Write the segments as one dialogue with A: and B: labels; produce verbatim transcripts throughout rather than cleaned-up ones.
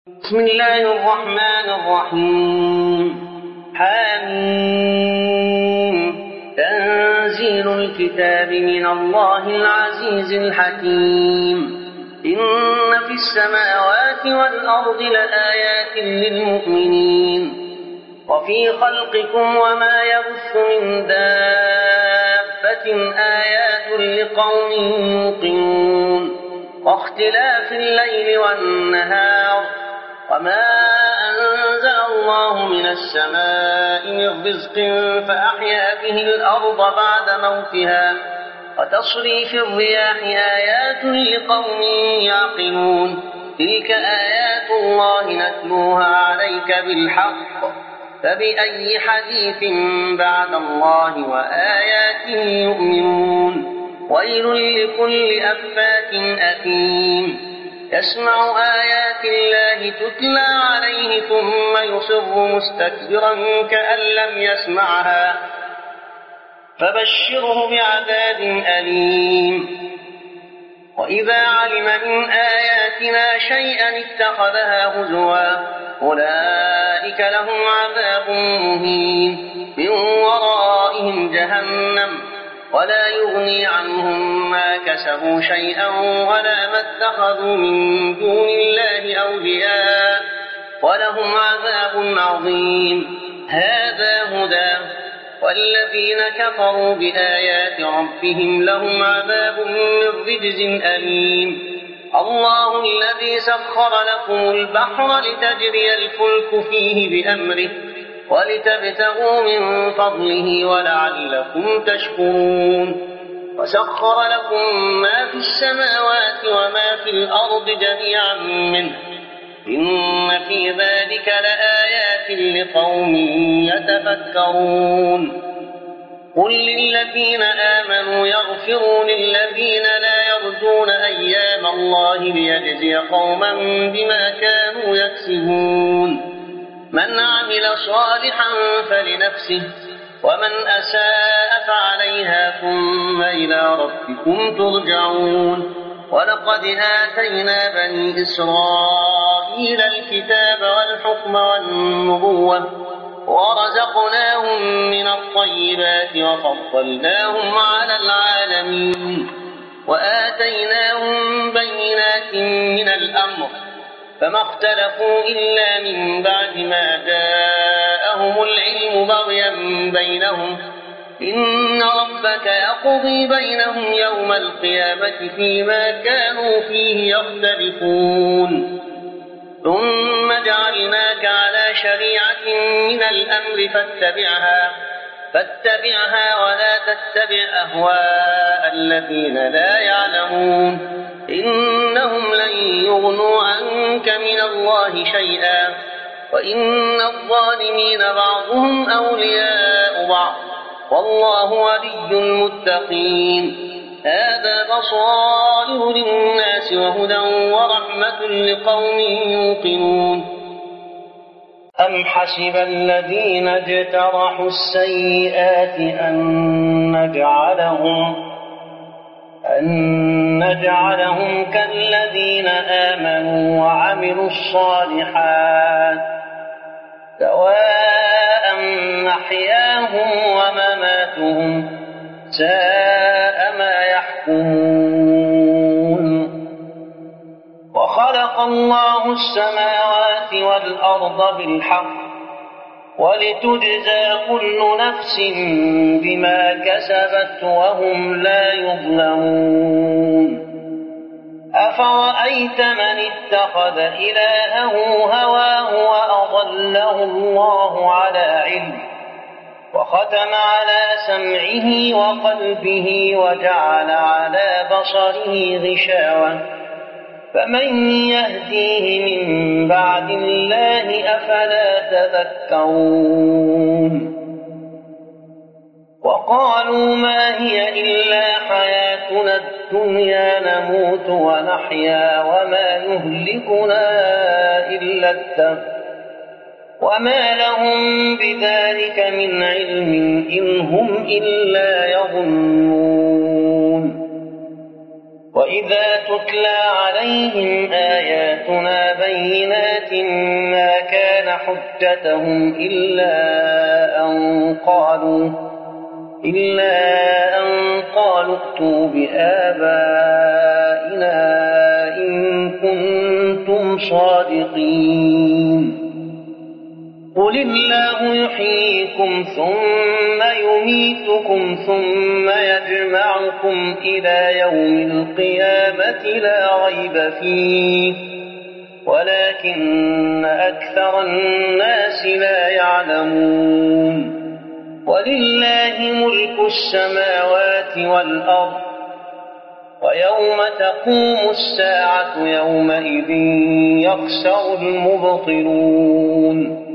A: بسم الله الرحمن الرحيم. حميم. تنزيل الكتاب من الله العزيز الحكيم. إن في السماوات والأرض لآيات للمؤمنين وفي خلقكم وما يبث من دابة آيات لقوم يوقنون واختلاف الليل والنهار وما أنزل الله من السماء من رزق فأحيا به الأرض بعد موتها وتصريف الرياح آيات لقوم يعقلون. تلك آيات الله نتلوها عليك بالحق فبأي حديث بعد الله وآياته يؤمنون. ويل لكل أفاك أثيم يسمع آيات الله تتلى عليه ثم يصر مستكبرا كأن لم يسمعها فبشره بعذاب أليم. وإذا علم من آياتنا شيئا اتخذها هزوا أولئك لهم عذاب مهين من ورائهم جهنم ولا يغني عنهم ما كسبوا شيئا ولا ما اتخذوا من دون الله أولياء ولهم عذاب عظيم. هذا هدى والذين كفروا بآيات ربهم لهم عذاب من رجز أليم. الله الذي سخر لكم البحر لتجري الفلك فيه بأمره ولتبتغوا من فضله ولعلكم تشكرون. وسخر لكم ما في السماوات وما في الأرض جميعا منه إن في ذلك لآيات لقوم يتفكرون. قل للذين آمنوا يغفروا للذين لا يرجون أيام الله ليجزي قوما بما كانوا يكسبون. من عمل صالحا فلنفسه ومن أساء فعليها ثم إلى ربكم ترجعون. ولقد آتينا بني إسرائيل الكتاب والحكم والنبوة ورزقناهم من الطيبات وفضلناهم على العالمين وآتيناهم بينات من الأمر فما اختلفوا إلا من بعد ما جاءهم العلم بغيا بينهم إن ربك يقضي بينهم يوم القيامة فيما كانوا فيه يختلفون. ثم جعلناك على شريعة من الأمر فاتبعها فاتبعها ولا تتبع أهواء الذين لا يعلمون إنهم لن يغنوا عنك من الله شيئا وإن الظالمين بعضهم أولياء بعض والله ولي المتقين. هذا بصائر للناس وهدى ورحمة لقوم يوقنون. أم حسب الذين اجترحوا السيئات أن نجعلهم أن نجعلهم كالذين آمنوا وعملوا الصالحات سواء محياهم ومماتهم ساء ما يحكمون. وخلق الله السماوات والأرض بالحق ولتجزى كل نفس بما كسبت وهم لا يظلمون. أفرأيت من اتخذ إلهه هواه وأضله الله على علم وختم على سمعه وقلبه وجعل على بصره غشاوة فمن يهديه من بعد الله أفلا تذكرون. وقالوا ما هي إلا حياتنا الدنيا نموت ونحيا وما يهلكنا إلا الدهر وما لهم بذلك من علم إن هم إلا يظنون. وإذا تتلى عليهم آياتنا بينات ما كان حجتهم إلا أن قالوا إلا أن قالوا ائتوا بآبائنا إن كنتم صادقين قل الله يحييكم ثم يميتكم ثم يجمعكم إلى يوم القيامة لا ريب فيه ولكن أكثر الناس لا يعلمون ولله ملك السماوات والأرض ويوم تقوم الساعة يومئذ يخسر المبطلون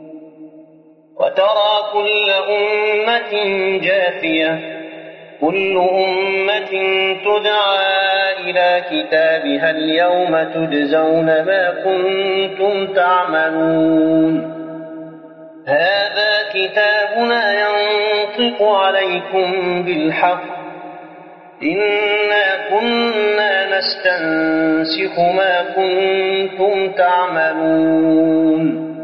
A: وترى كل أمة جاثية كل أمة تدعى إلى كتابها اليوم تجزون ما كنتم تعملون هذا كتابنا ينطق عليكم بالحق إنا كنا نستنسخ ما كنتم تعملون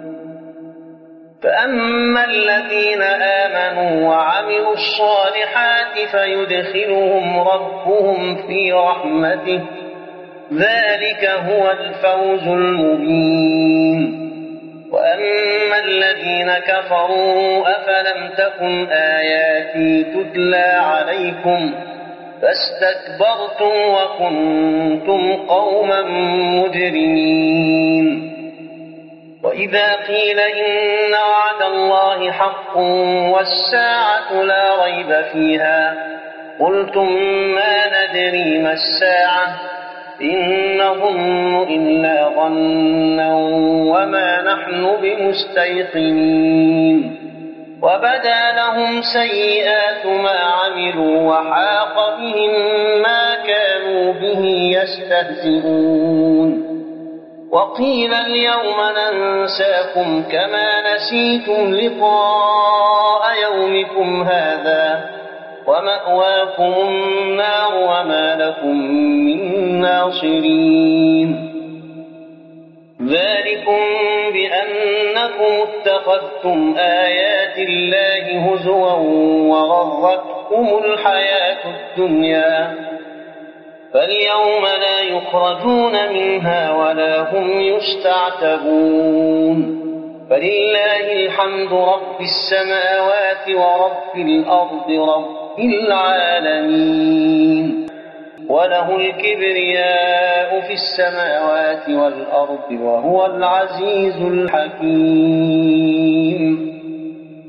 A: فأما الذين آمنوا وعملوا الصالحات فيدخلهم ربهم في رحمته ذلك هو الفوز المبين وأما الذين كفروا أفلم تكن آياتي تتلى عليكم فاستكبرتم وكنتم قوما مجرمين وإذا قيل إن وعد الله حق والساعة لا ريب فيها قلتم ما ندري ما الساعة إن نظن إلا ظنا وما نحن بمستيقنين وبدا لهم سيئات ما عملوا وحاق بهم ما كانوا به يستهزئون وقيل اليوم ننساكم كما نسيتم لقاء يومكم هذا ومأواكم النار وما لكم من ناصرين ذلكم بأنكم اتخذتم آيات الله هزوا وغرتكم الحياة الدنيا فاليوم لا يخرجون منها ولا هم يستعتبون فلله الحمد رب السماوات ورب الأرض رب العالمين وله الكبرياء في السماوات والأرض وهو العزيز الحكيم